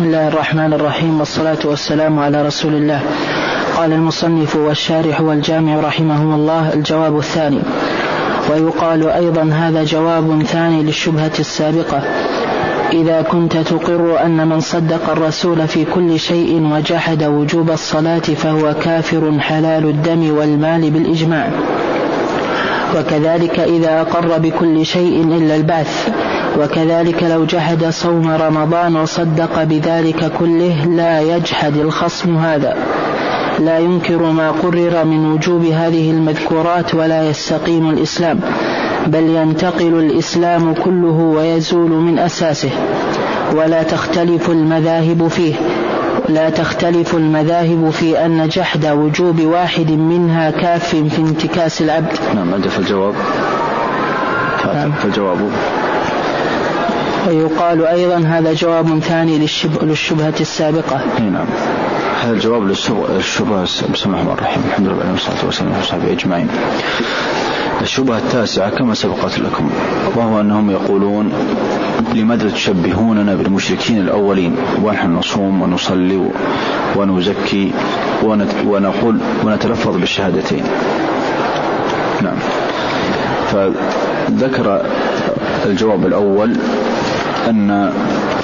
بسم الله الرحمن الرحيم، والصلاة والسلام على رسول الله. قال المصنف والشارح والجامع رحمه الله: الجواب الثاني. ويقال أيضا هذا جواب ثاني للشبهة السابقة: إذا كنت تقر أن من صدق الرسول في كل شيء وجحد وجوب الصلاة فهو كافر حلال الدم والمال بالإجماع. وكذلك إذا أقر بكل شيء إلا البعث. وكذلك لو جحد صوم رمضان وصدق بذلك كله لا يجحد الخصم هذا، لا ينكر ما قرر من وجوب هذه المذكورات ولا يستقيم الإسلام، بل ينتقل الإسلام كله ويزول من أساسه. ولا تختلف المذاهب في أن جحد وجوب واحد منها كاف في انتكاس العبد. نعم، هذا في الجواب. فالجواب. ويقال أيضا هذا جواب ثاني للشبهة السابقة. نعم، هذا الجواب للشبهة. بسم الله الرحمن الرحيم، الحمد لله والصلاة والسلام على صحبه أجمعين. الشبهة التاسعة كما سبقت لكم، وهو أنهم يقولون: لماذا تشبهوننا بالمشركين الأولين ونحن نصوم ونصلي ونزكي ونقول ونتلفظ بالشهادتين؟ نعم، فذكر الجواب الأول أن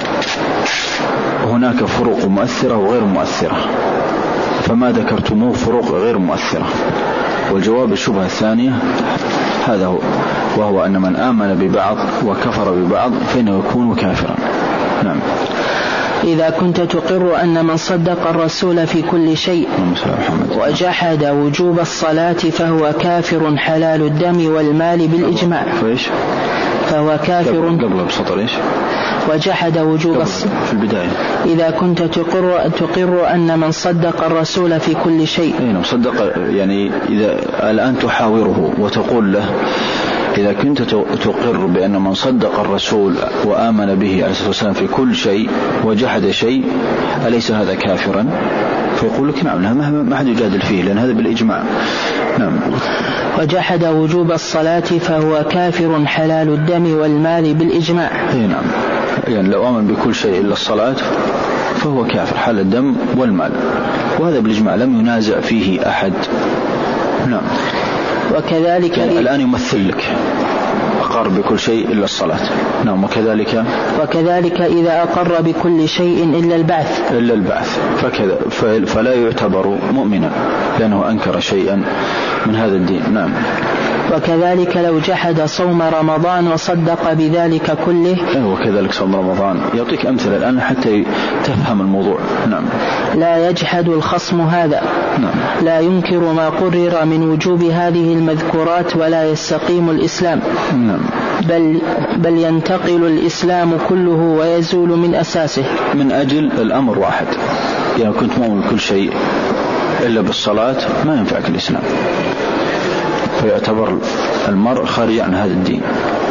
هناك فروق مؤثرة وغير مؤثرة، فما ذكرتموه فروق غير مؤثرة. والجواب الشبهة الثانية هذا هو، وهو أن من آمن ببعض وكفر ببعض فإنه يكون كافرا. نعم. إذا كنت تقر أن من صدق الرسول في كل شيء وجحد وجوب الصلاة فهو كافر حلال الدم والمال بالإجماع. فهو كافر قبل بسطر إيش؟ وجحد وجوب في البداية. إذا كنت تقر أن من صدق الرسول في كل شيء. صدق يعني إذا الآن تحاوره وتقول له: إذا كنت تقر بأن من صدق الرسول وآمن به عليه الصلاة والسلام في كل شيء وجحد شيء أليس هذا كافرا؟ فيقول لك: نعم، ما حد يجادل فيه لأن هذا بالإجماع. نعم. وجحد وجوب الصلاة فهو كافر حلال الدم والمال بالإجماع. نعم، يعني لو آمن بكل شيء إلا الصلاة فهو كافر حلال الدم والمال، وهذا بالإجماع لم ينازع فيه أحد. نعم. وكذلك يعني الآن يمثل لك: أقر بكل شيء إلا الصلاة. نعم. وكذلك إذا أقر بكل شيء إلا البعث فكذا فلا يعتبر مؤمنا لأنه أنكر شيئا من هذا الدين. نعم. وكذلك لو جحد صوم رمضان وصدق بذلك كله. وكذلك صوم رمضان. يعطيك أمثلة الآن حتى تفهم الموضوع. نعم. لا يجحد الخصم هذا. نعم. لا ينكر ما قرر من وجوب هذه المذكورات ولا يستقيم الإسلام. نعم. بل ينتقل الإسلام كله ويزول من أساسه. من أجل الأمر واحد، يعني كنت مؤمن بكل شيء إلا بالصلاة ما ينفعك الإسلام، فيعتبر المرء خارج عن هذا الدين،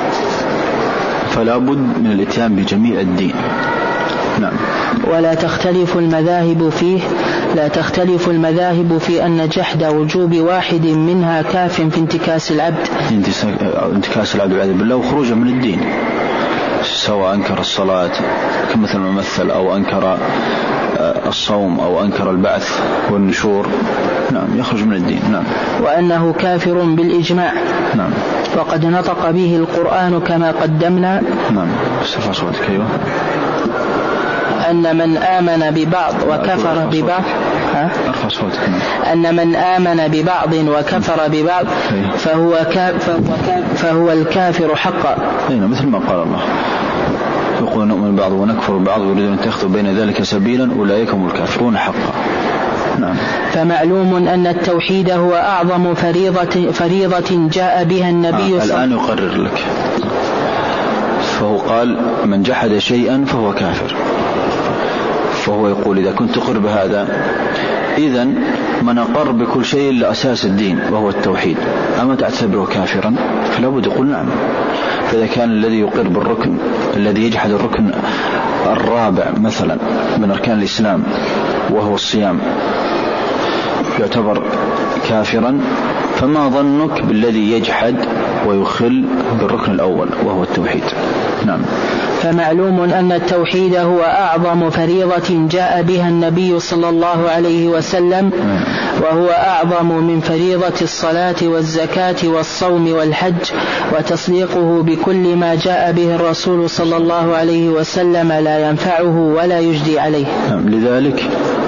فلا بد من الاتيان بجميع الدين. نعم. ولا تختلف المذاهب في أن جحد وجوب واحد منها كاف في انتكاس العبد. انتكاس العبد والعياذ بالله وخروجه من الدين، سواء أنكر الصلاة كمثل الممثل أو أنكر الصوم أو أنكر البعث والنشور. نعم، يخرج من الدين. نعم. وأنه كافر بالإجماع. نعم. وقد نطق به القرآن كما قدمنا. نعم. استرفع صوتك. أيوة. أن من آمن ببعض وكفر ببعض. أرفع صوتك. أن من آمن ببعض وكفر ببعض فهو الكافر حقا. مثل ما قال الله: يقول نؤمن بعض ونكفر بعض ويريدون أن يتخذوا بين ذلك سبيلا أولئك هم الكافرون حقا. نعم. فمعلوم أن التوحيد هو أعظم فريضة جاء بها النبي الآن يقرر لك، فهو قال: من جحد شيئا فهو كافر، فهو يقول: إذا كنت تقر بهذا إذن من أقر بكل شيء لأساس الدين وهو التوحيد أما تعتبره كافرا؟ فلا بد يقول نعم. فإذا كان الذي يقر بالركن الذي يجحد الركن الرابع مثلا من أركان الإسلام وهو الصيام يعتبر كافرا، فما ظنك بالذي يجحد ويخل بالركن الأول وهو التوحيد؟ نعم. فمعلوم أن التوحيد هو أعظم فريضة جاء بها النبي صلى الله عليه وسلم، وهو أعظم من فريضة الصلاة والزكاة والصوم والحج، وتصديقه بكل ما جاء به الرسول صلى الله عليه وسلم لا ينفعه ولا يجدي عليه. لذلك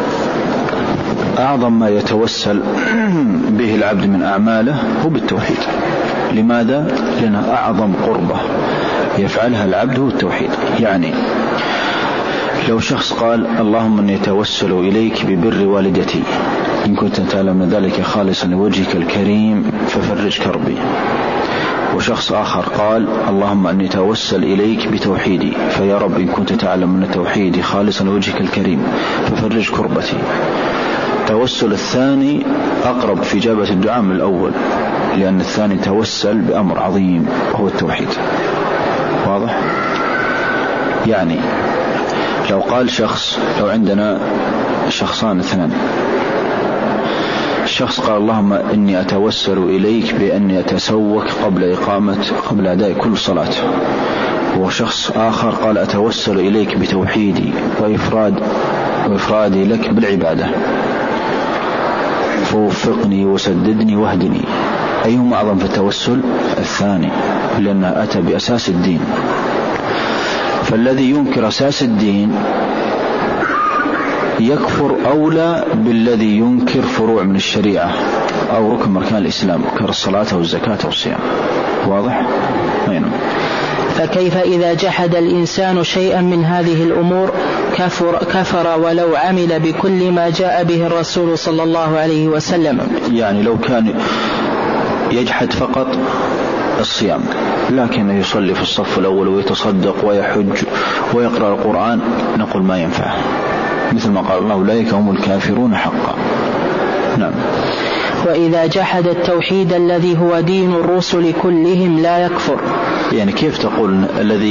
أعظم ما يتوسل به العبد من أعماله هو بالتوحيد. لماذا؟ لأنه أعظم قربة يفعلها العبد هو التوحيد. يعني لو شخص قال اللهم إني أتوسل إليك ببر والدتي إن كنت تعلم ذلك خالصا لوجهك الكريم ففرج كربي، وشخص آخر قال اللهم إني أتوسل إليك بتوحيدي فيا رب إن كنت تعلم أن توحيدي خالصا لوجهك الكريم ففرج كربتي، التوسل الثاني أقرب في إجابة الدعاء من الأول، لأن الثاني توسل بأمر عظيم هو التوحيد. واضح؟ يعني لو قال شخص، لو عندنا شخصان اثنان، الشخص قال اللهم إني أتوسل إليك بأني أتسوك قبل أداء كل صلاة، وشخص آخر قال أتوسل إليك بتوحيدي وإفرادي لك بالعبادة فوفقني وسددني واهدني، أيهما أعظم في التوسل؟ الثاني، لأنه أتى بأساس الدين. فالذي ينكر أساس الدين يكفر أولى بالذي ينكر فروع من الشريعة أو ركن من أركان الإسلام كالصلاة والزكاة والصيام. واضح؟ نعم. فكيف إذا جحد الإنسان شيئا من هذه الأمور كفر ولو عمل بكل ما جاء به الرسول صلى الله عليه وسلم؟ يعني لو كان يجحد فقط الصيام لكن يصلي في الصف الأول ويتصدق ويحج ويقرأ القرآن، نقول ما ينفع، مثل ما قال الله أولئك هم الكافرون حقا. نعم. وإذا جحد التوحيد الذي هو دين الرسل كلهم لا يكفر؟ يعني كيف تقول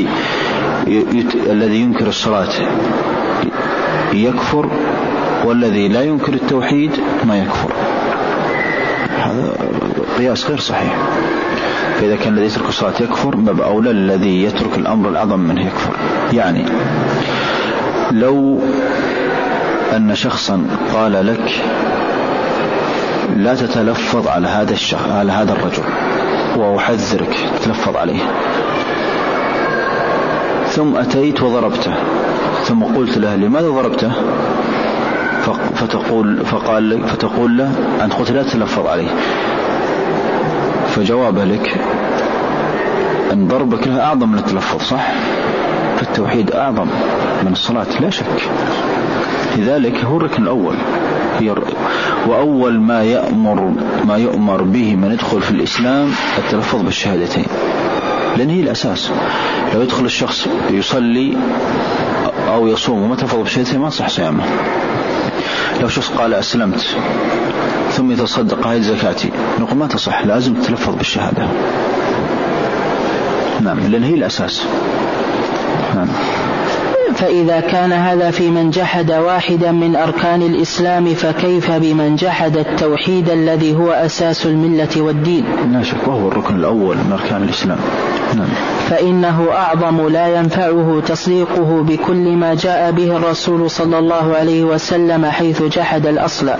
الذي ينكر الصلاة يكفر والذي لا ينكر التوحيد ما يكفر؟ هذا قياس غير صحيح. فإذا كان الذي يترك الصلاة يكفر باب أولى الذي يترك الأمر الأعظم منه يكفر. يعني لو أن شخصا قال لك لا تتلفظ على هذا الرجل وأحذرك تتلفظ عليه، ثم أتيت وضربته، ثم قلت له لماذا ضربته؟ فتقول له أنت قلت لا تتلفظ عليه، فجوابه لك أن ضربك له أعظم من التلفظ، صح؟ فالتوحيد أعظم من الصلاة لا شك. لذلك هو الركن الأول، وأول ما يؤمر به من يدخل في الإسلام التلفظ بالشهادتين، لأن هي الأساس. لو يدخل الشخص يصلي أو يصوم وما تلفظ بالشهادتين ما صح صيامه. لو شخص قال أسلمت ثم يتصدق هاي زكاتي، نقول ما تصح، لازم تلفظ بالشهادة. نعم، لأن هي الأساس. نعم. فإذا كان هذا في من جحد واحدا من أركان الإسلام فكيف بمن جحد التوحيد الذي هو أساس الملة والدين؟ لا شك وهو الركن الأول من أركان الإسلام. نعم. فإنه أعظم لا ينفعه تصديقه بكل ما جاء به الرسول صلى الله عليه وسلم حيث جحد الأصل.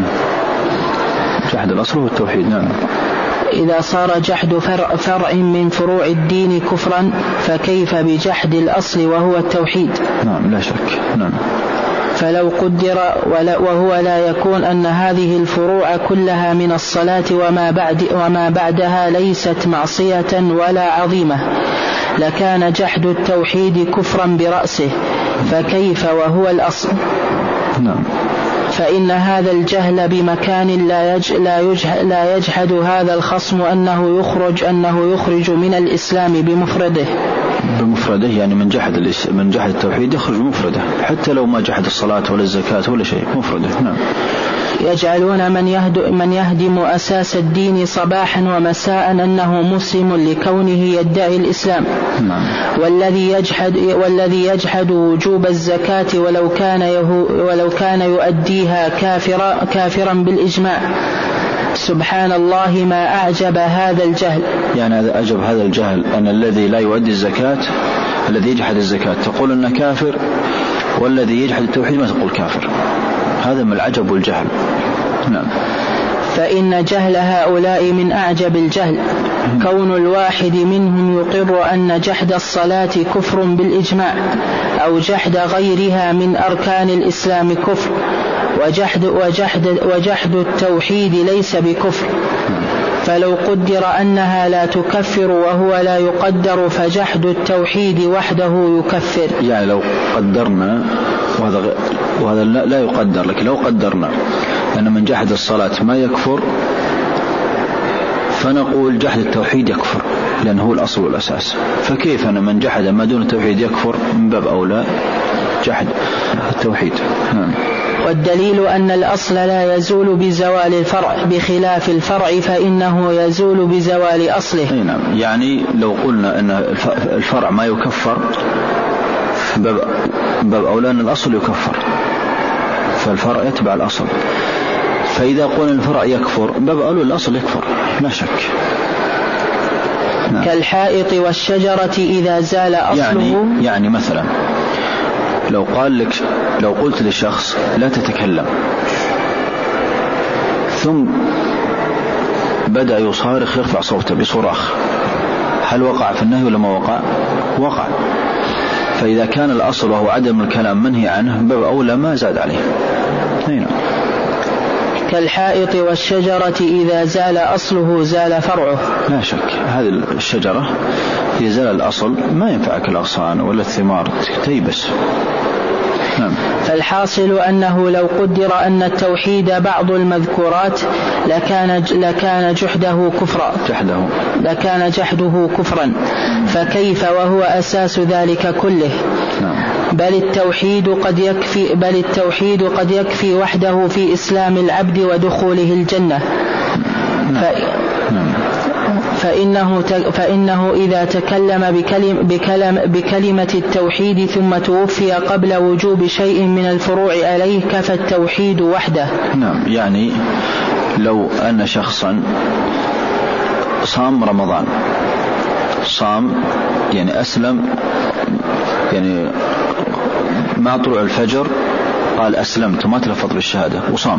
جحد الأصل هو التوحيد. نعم. إذا صار جحد فرع من فروع الدين كفرا فكيف بجحد الأصل وهو التوحيد؟ نعم لا شك. نعم. فلو قدر وهو لا يكون أن هذه الفروع كلها من الصلاة وما بعدها ليست معصية ولا عظيمة لكان جحد التوحيد كفرا برأسه، فكيف وهو الأصل؟ نعم. فإن هذا الجهل بمكان لا يجحد هذا الخصم أنه يخرج من الإسلام بمفرده. يعني من جحد التوحيد يخرج بمفرده، حتى لو ما جحد الصلاة ولا الزكاة ولا شيء، مفرده. نعم. يجعلون من يهدم أساس الدين صباحا ومساء أنه مسلم لكونه يدعي الإسلام. نعم. والذي يجحد وجوب الزكاة ولو كان يؤديها كافرا بالإجماع. سبحان الله ما أعجب هذا الجهل. يعني أعجب هذا الجهل أن الذي لا يؤدي الزكاة الذي يجحد الزكاة تقول أنه كافر، والذي يجحد التوحيد ما تقول كافر. هذا من العجب والجهل. نعم. فإن جهل هؤلاء من أعجب الجهل، كون الواحد منهم يقر أن جحد الصلاة كفر بالإجماع، أو جحد غيرها من أركان الإسلام كفر، وجحد التوحيد ليس بكفر. فلو قدر أنها لا تكفر وهو لا يقدر، فجحد التوحيد وحده يكفر. يعني لو قدرنا، وهذا لا يقدر، لكن لو قدرنا أن من جحد الصلاة ما يكفر، فنقول جحد التوحيد يكفر، لأنه هو الأصل والأساس. فكيف أن من جحد ما دون التوحيد يكفر؟ من باب أولى جحد التوحيد. والدليل أن الأصل لا يزول بزوال الفرع، بخلاف الفرع فإنه يزول بزوال أصله. نعم. يعني لو قلنا أن الفرع ما يكفر، باب أولى أن الأصل يكفر، فالفرع يتبع الأصل. فإذا قلنا الفرع يكفر، باب أولى الأصل يكفر لا شك. كالحائط والشجرة إذا زال أصله. يعني مثلا لو قلت للشخص لا تتكلم، ثم بدأ يصارخ يرفع صوته بصراخ، هل وقع في النهي ولا ما وقع؟ وقع. فإذا كان الأصل وهو عدم الكلام منهي عنه، باب أولى ما زاد عليه. هنا. كالحائط والشجرة إذا زال أصله زال فرعه. لا شك. هذه الشجرة إذا زال الأصل ما ينفعك الأغصان ولا الثمار، تيبس. نعم. فالحاصل أنه لو قدر أن التوحيد بعض المذكورات لكان جحده كفرا، فكيف وهو أساس ذلك كله؟ نعم. بل التوحيد قد يكفي وحده في إسلام العبد ودخوله الجنة. فإنه إذا تكلم بكلمة التوحيد ثم توفي قبل وجوب شيء من الفروع عليه، كفى التوحيد وحده. نعم. يعني لو أن شخصا صام رمضان، يعني أسلم، يعني مع طلوع الفجر قال أسلمت وما تلفظ بالشهادة وصام،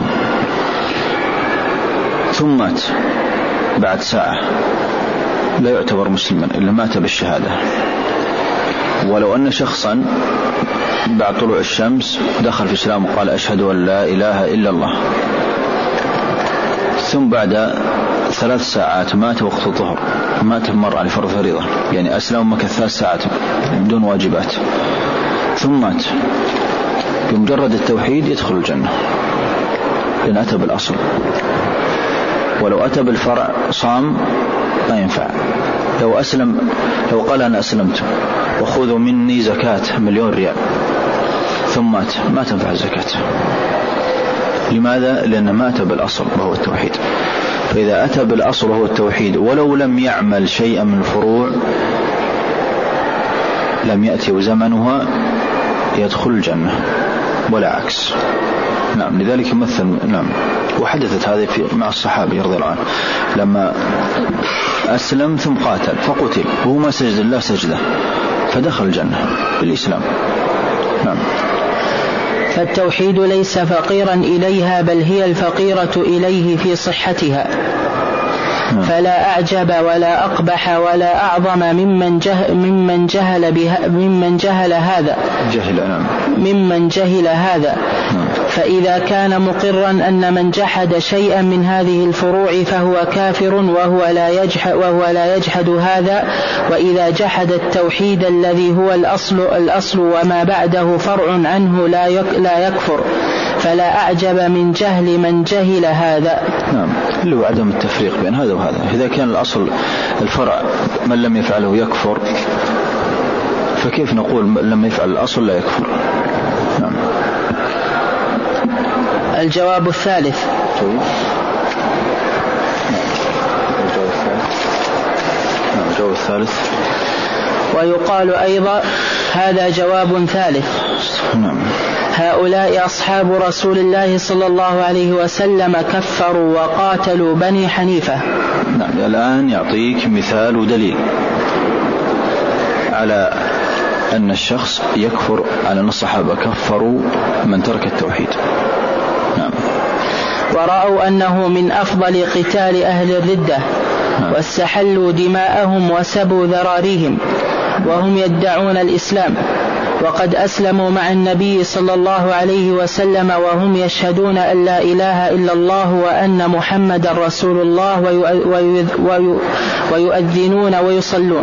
ثم مات بعد ساعة، لا يعتبر مسلما إلا مات بالشهادة. ولو أن شخصا بعد طلوع الشمس دخل في الإسلام وقال أشهد أن لا إله إلا الله، ثم بعد 3 ساعات مات وقت الظهر، مات مر على فرض فريضة، يعني أسلم مكث 3 ساعات بدون واجبات، ثم مات، بمجرد التوحيد يدخل الجنة، لأن أتى بالأصل. ولو أتى بالفرع صام ما ينفع. لو قال أنا أسلمت وخذوا مني زكاة 1,000,000 ريال، ثم مات، ما تنفع الزكاة. لماذا؟ لأنه ما أتى بالأصل وهو التوحيد. فإذا أتى بالأصل وهو التوحيد ولو لم يعمل شيئا من الفروع لم يأتي زمنها يدخل الجنة ولا عكس. نعم. لذلك مثل. نعم. وحدثت هذه مع الصحابي رضي الله عنه، لما أسلم ثم قاتل فقتل وهو ما سجد الله سجده، فدخل الجنة بالإسلام. نعم. فالتوحيد ليس فقيرا إليها، بل هي الفقيرة إليه في صحتها. فلا أعجب ولا أقبح ولا أعظم ممن جهل هذا. فإذا كان مقرا أن من جحد شيئا من هذه الفروع فهو كافر وهو لا يجحد هذا، وإذا جحد التوحيد الذي هو الأصل وما بعده فرع عنه لا يكفر، فلا أعجب من جهل من جهل هذا. نعم. اللي هو عدم التفريق بين هذا وهذا. إذا كان الأصل الفرع من لم يفعله يكفر، فكيف نقول لما يفعل الأصل لا يكفر؟ نعم. الجواب الثالث. الجواب الثالث. ويقال أيضا هذا جواب ثالث. نعم. هؤلاء أصحاب رسول الله صلى الله عليه وسلم كفروا وقاتلوا بني حنيفة. نعم. الآن يعطيك مثال ودليل على أن الشخص يكفر على أن الصحابة كفروا من ترك التوحيد. نعم. ورأوا أنه من أفضل قتال أهل الردة واستحلوا دماءهم وسبوا ذراريهم وهم يدعون الإسلام، وقد أسلموا مع النبي صلى الله عليه وسلم وهم يشهدون أن لا إله إلا الله وأن محمد رسول الله ويؤذنون ويصلون.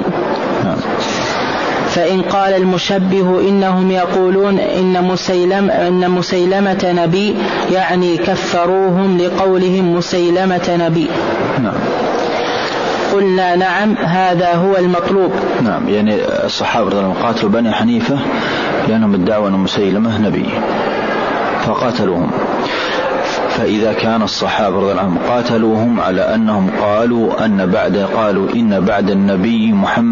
فإن قال المشبه إنهم يقولون إن مسيلمة نبي، يعني كفروهم لقولهم مسيلمة نبي. قلنا نعم هذا هو المطلوب. نعم، يعني الصحابة رضي الله عنهم قاتلوا بني حنيفة لأنهم ادعوا أن مسيلمة نبي فقاتلوهم. فإذا كان الصحابة رضي الله عنهم قاتلوهم على أنهم قالوا إن بعد النبي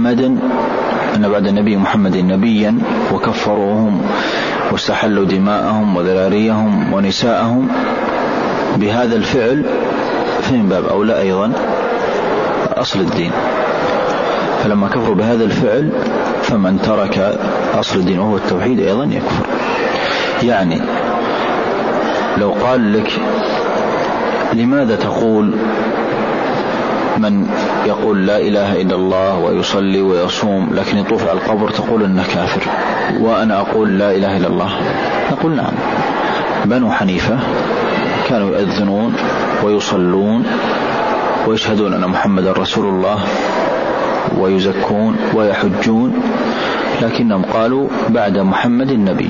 محمد نبيا وكفروهم واستحلوا دماءهم وذراريهم ونساءهم بهذا الفعل، فمن باب أولى أيضا أصل الدين. فلما كفروا بهذا الفعل فمن ترك أصل الدين وهو التوحيد أيضا يكفر. يعني لو قال لك لماذا تقول من يقول لا إله إلا الله ويصلي ويصوم لكن يطوف على القبر تقول إنه كافر، وأنا أقول لا إله إلا الله؟ نقول نعم، بنو حنيفة كانوا يؤذنون ويصلون ويشهدون أن محمد رسول الله ويزكون ويحجون، لكنهم قالوا بعد محمد النبي،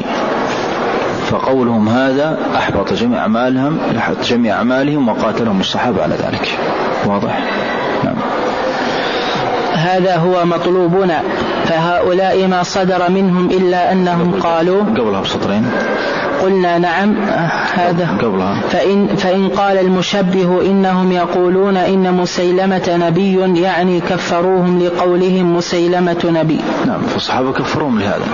فقولهم هذا أحبط جميع أعمالهم وقاتلهم الصحابة على ذلك. واضح؟ نعم. هذا هو مطلوبنا، فهؤلاء ما صدر منهم إلا أنهم قالوا قبلها بسطرين. قلنا نعم هذا قبلها. فإن قال المشبه إنهم يقولون إن مسيلمة نبي، يعني كفروهم لقولهم مسيلمة نبي. نعم، فالصحابة كفروهم لهذا.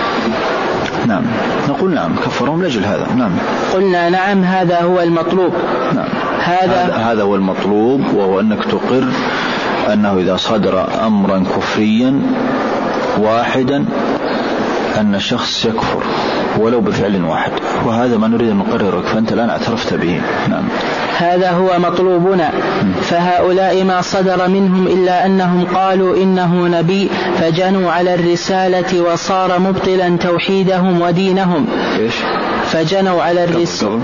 نعم، نقول نعم كفرهم لأجل هذا. نعم. قلنا نعم هذا هو المطلوب. نعم. هذا هو المطلوب، وهو أنك تقر أنه إذا صدر أمرا كفريا واحدا أن الشخص يكفر ولو بفعل واحد، وهذا ما نريد أن نقررك، فأنت الآن اعترفت به. نعم. هذا هو مطلوبنا، فهؤلاء ما صدر منهم إلا أنهم قالوا إنه نبي فجنوا على الرسالة وصار مبطلا توحيدهم ودينهم. فجنوا على الرسالة.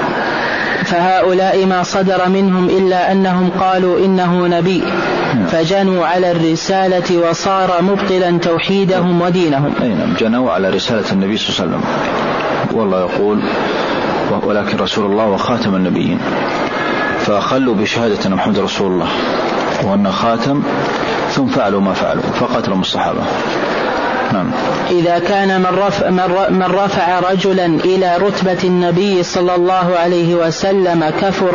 فهؤلاء ما صدر منهم إلا أنهم قالوا إنه نبي فجنوا على الرسالة وصار مبطلا توحيدهم ودينهم. نعم، جنوا على رسالة النبي صلى الله عليه وسلم، والله يقول ولكن رسول الله وخاتم النبيين، فأخلوا بشهادة أن محمد رسول الله وأن خاتم، ثم فعلوا ما فعلوا فقتلوا الصحابة. نعم. إذا كان من رفع رجلا إلى رتبة النبي صلى الله عليه وسلم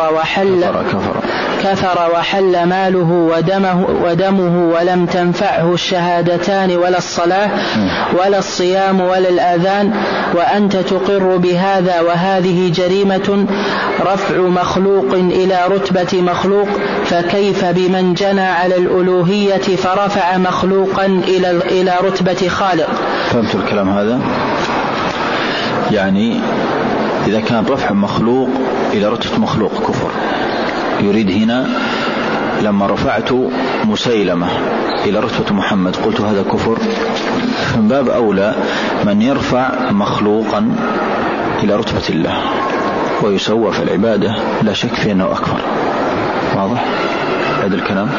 كفر وحل ماله ودمه ولم تنفعه الشهادتان ولا الصلاة ولا الصيام ولا الآذان، وأنت تقر بهذا وهذه جريمة رفع مخلوق إلى رتبة مخلوق، فكيف بمن جنى على الألوهية فرفع مخلوقا إلى رتبة خالق؟ فهمت الكلام هذا؟ يعني إذا كان رفع مخلوق إلى رتبة مخلوق كفر، يريد هنا لما رفعت مسيلمة إلى رتبة محمد قلت هذا كفر، من باب أولى من يرفع مخلوقا إلى رتبة الله ويسوى في العبادة لا شك في أنه أكبر. واضح هذا الكلام؟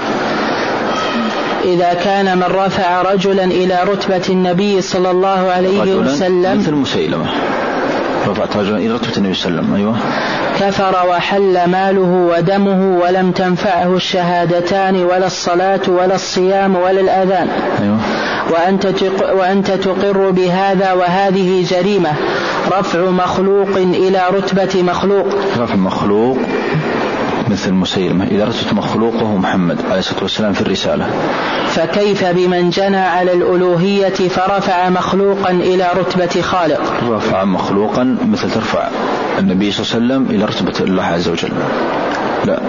إذا كان من رفع رجلا إلى رتبة النبي صلى الله عليه وسلم مثل مسيلمة، رفعت رجلا إلى رتبة النبي صلى الله عليه وسلم، أيوة، كفر وحل ماله ودمه ولم تنفعه الشهادتان ولا الصلاة ولا الصيام ولا الأذان، أيوة، وأنت تقر بهذا وهذه جريمة رفع مخلوق إلى رتبة مخلوق. رفع مخلوق مثل مسيلمة إذا رتبة مخلوقه محمد عليه الصلاة والسلام في الرسالة، فكيف بمن جنى على الألوهية فرفع مخلوقا إلى رتبة خالق؟ رفع مخلوقا مثل ترفع النبي صلى الله عليه وسلم إلى رتبة الله عز وجل. لا،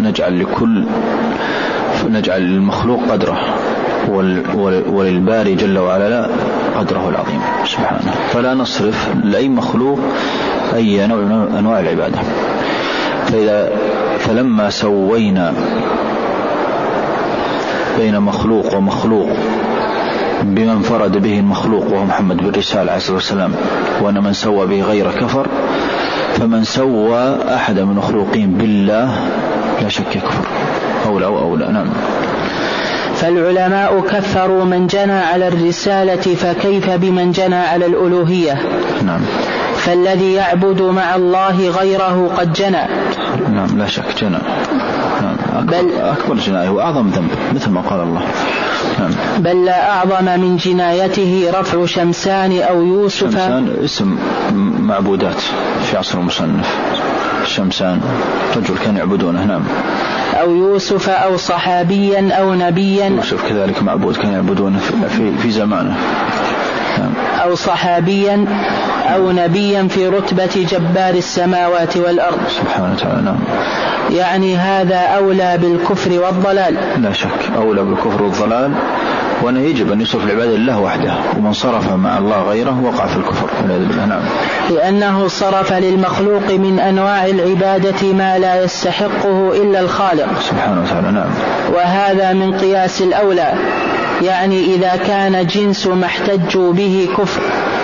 نجعل المخلوق قدره وللباري جل وعلا لا قدره العظيم سبحانه. فلا نصرف لأي مخلوق أي نوع من أنواع العبادة. فلما سوينا بين مخلوق ومخلوق بما انفرد به المخلوق وهو محمد بالرسالة عليه الصلاة والسلام، وأن من سوى به غير كفر، فمن سوى أحد من المخلوقين بالله لا شك يكفر أولى وأولى. نعم. فالعلماء كفروا من جنى على الرسالة، فكيف بمن جنى على الألوهية؟ نعم. فالذي يعبد مع الله غيره قد جنى. نعم لا شك جنى. نعم. أكبر جناية وأعظم ذنب مثل ما قال الله. نعم. بل لا أعظم من جنايته رفع شمسان أو يوسف. شمسان اسم معبودات في عصر المصنف. شمسان رجل كان يعبدونه. نعم. أو يوسف أو صحابيا أو نبيا. يوسف كذلك معبود كان يعبدونه في زمانه. نعم. أو صحابيا أو نبيا في رتبة جبار السماوات والأرض سبحانه وتعالى. نعم. يعني هذا أولى بالكفر والضلال. لا شك أولى بالكفر والضلال، وأنه يجب أن يصرف العبادة لله وحده، ومن صرف مع الله غيره وقع في الكفر والعياذ بالله. نعم. لأنه صرف للمخلوق من أنواع العبادة ما لا يستحقه إلا الخالق سبحانه وتعالى. نعم. وهذا من قياس الأولى، يعني إذا كان جنس ما احتجوا به كفر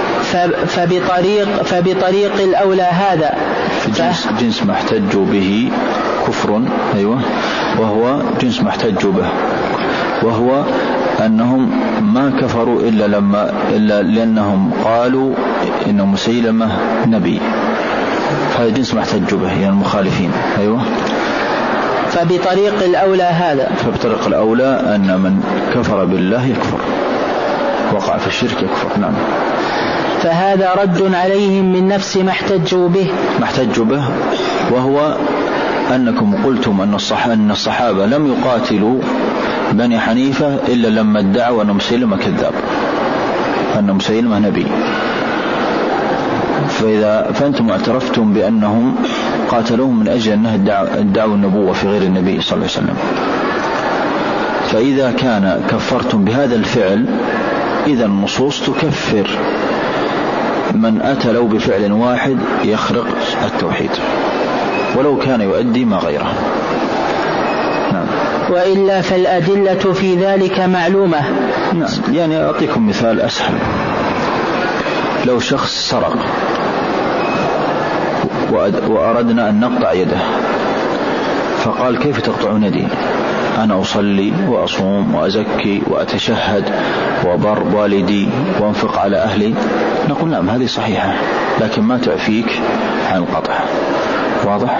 فبطريق الأولى هذا. جنس ما احتجوا به كفر. أيوة. وهو جنس ما احتجوا به، وهو أنهم ما كفروا إلا لأنهم قالوا إن مسيلمة نبي. هذا جنس ما احتجوا به يعني المخالفين. أيوة. فبطريق الأولى هذا. فبطريق الأولى أن من كفر بالله يكفر، وقع في الشرك يكفر. نعم. فهذا رد عليهم من نفس ما احتجوا به، وهو أنكم قلتم أن الصحابة لم يقاتلوا بني حنيفة إلا لما ادعوا أن مسيلمة كذاب، أن مسيلمة نبي. فأنتم اعترفتم بأنهم قاتلوهم من أجل أنه ادعوا النبوة في غير النبي صلى الله عليه وسلم. فإذا كان كفرتم بهذا الفعل، إذا النصوص تكفر من أتى لو بفعل واحد يخرق التوحيد ولو كان يؤدي ما غيره. نعم. وإلا فالأدلة في ذلك معلومة. نعم. يعني أعطيكم مثال أسهل. لو شخص سرق وأردنا أن نقطع يده، فقال كيف تقطعون يدي؟ أنا أصلي وأصوم وأزكي وأتشهد وبر والدي وأنفق على أهلي. نقول نعم هذه صحيحة، لكن ما تعفيك عن القطع. واضح؟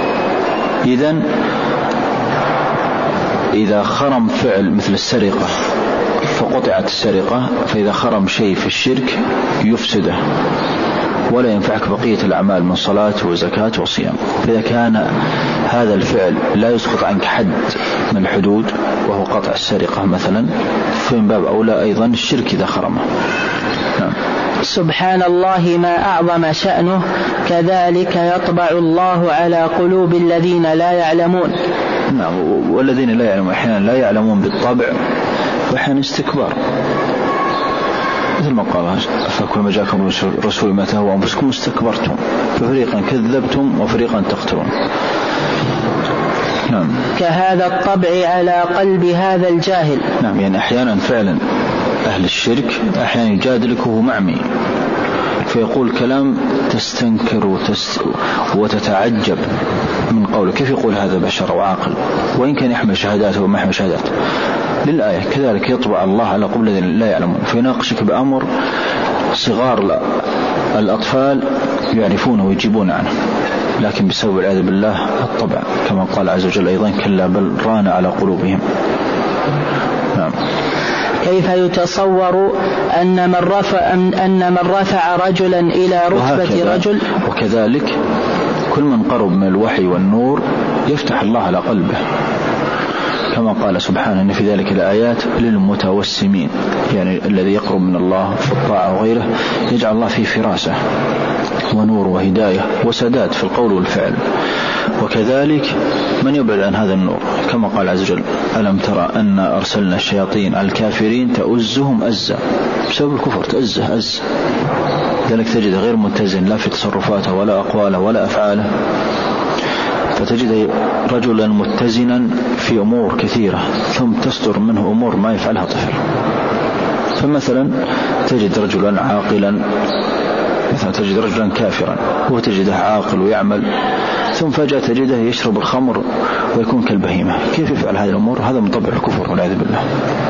إذا خرم فعل مثل السرقة فقطعت السرقة، فإذا خرم شيء في الشرك يفسده ولا ينفعك بقية الأعمال من صلاة وزكاة وصيام. فإذا كان هذا الفعل لا يسقط عنك حد من الحدود وهو قطع السرقة مثلا، فمن باب أولى أيضا الشرك إذا خرمه. نعم. سبحان الله ما أعظم شأنه، كذلك يطبع الله على قلوب الذين لا يعلمون. نعم. والذين لا يعلمون أحيانا لا يعلمون بالطبع وأحيانا استكبار، مثل ما قال فكلما جاءكم رسول ما تهوى أنفسكم استكبرتم ففريقا كذبتم وفريقا تقتلون. نعم. كهذا الطبع على قلب هذا الجاهل. نعم. يعني أحيانا فعلا أهل الشرك أحيانا يجادلك وهو معمي، فيقول كلام تستنكر وتتعجب من قوله، كيف يقول هذا بشر وعاقل وإن كان يحمل شهادات وما يحمل شهادات للآية. كذلك يطبع الله على قلوب الذين لا يعلمون، فيناقشك بأمر صغار الأطفال يعرفونه ويجيبون عنه، لكن بسبب العياذ بالله الطبع كما قال عز وجل أيضا كلا بل ران على قلوبهم. نعم. كيف يتصور أن من رفع رجلا إلى رتبة رجل؟ وكذلك كل من قرب من الوحي والنور يفتح الله على قلبه، كما قال سبحانه إن في ذلك الآيات للمتوسمين، يعني الذي يقرب من الله في الطاعة وغيره يجعل الله فيه فراسة ونور وهداية وسداد في القول والفعل. وكذلك من يبعد عن هذا النور كما قال عز وجل ألم ترى أن أرسلنا الشياطين على الكافرين تؤزهم أزا، بسبب الكفر تأزه أز، ذلك تجد غير متزن لا في تصرفاته ولا أقواله ولا أفعاله، فتجد رجلا متزنا في أمور كثيرة ثم تصدر منه أمور ما يفعلها طفل. فمثلا تجد رجلا عاقلا، مثلا تجد رجلا كافرا وتجده عاقل ويعمل، ثم فجأة تجده يشرب الخمر ويكون كالبهيمة. كيف يفعل هذه الأمور؟ هذا من طبع الكفر والعياذ بالله.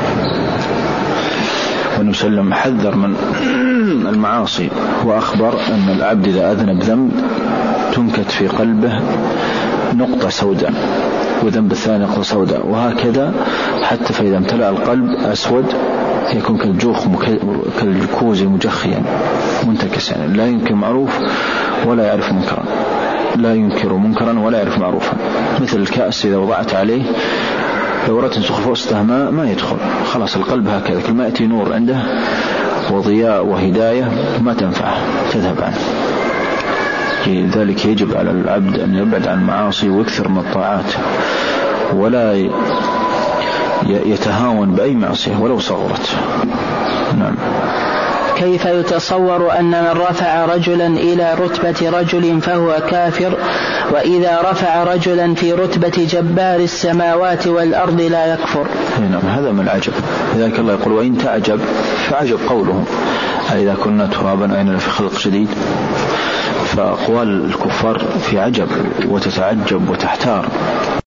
والنبي صلى الله عليه وسلم حذر من المعاصي وأخبر أن العبد إذا أذنب ذنب تنكت في قلبه نقطة سوداء، وذنب الثاني نقطة سوداء، وهكذا حتى فإذا امتلأ القلب أسود يكون كالجكوز مجخيا منتكسا، لا ينكر معروف ولا يعرف منكرا، لا ينكر منكرا ولا يعرف معروفا. مثل الكأس إذا وضعت عليه لو أردت تنسخ في وسطه ماء ما يدخل، خلاص القلب هكذا، كل ما يأتي نور عنده وضياء وهداية ما تنفعه تذهب عنه. لذلك يجب على العبد أن يبعد عن المعاصي ويكثر من الطاعات، ولا يتهاون بأي معصية ولو صغرت. نعم. كيف يتصور أن من رفع رجلا إلى رتبة رجل فهو كافر، وإذا رفع رجلا في رتبة جبار السماوات والأرض لا يكفر؟ نعم، هذا من العجب. لذلك الله يقول وإن تعجب فعجب قولهم أئذا كنا ترابا أين في خلق جديد. فأقوال الكفار في عجب وتتعجب وتحتار.